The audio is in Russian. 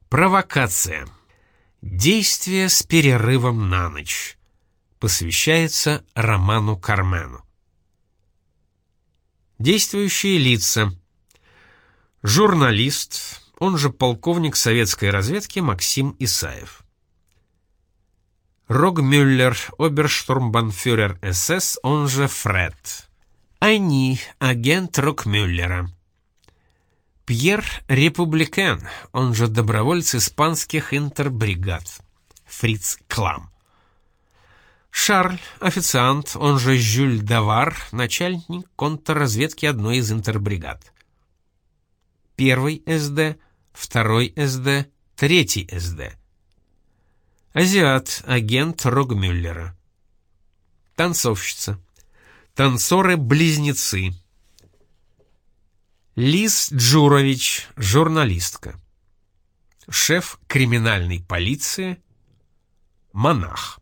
Провокация. Действие с перерывом на ночь. Посвящается Роману Кармену. Действующие лица. Журналист, он же полковник советской разведки Максим Исаев. Рогмюллер, оберштурмбанфюрер СС, он же Фред. Они, агент Рогмюллера. Пьер Републикан, он же добровольец испанских интербригад. Фриц Клам. Шарль, официант, он же Жюль Давар, начальник контрразведки одной из интербригад. Первый СД, второй СД, третий СД. Азиат, агент Рогмюллера. Танцовщица. Танцоры-близнецы. Лиз Джурович, журналистка. Шеф криминальной полиции, монах.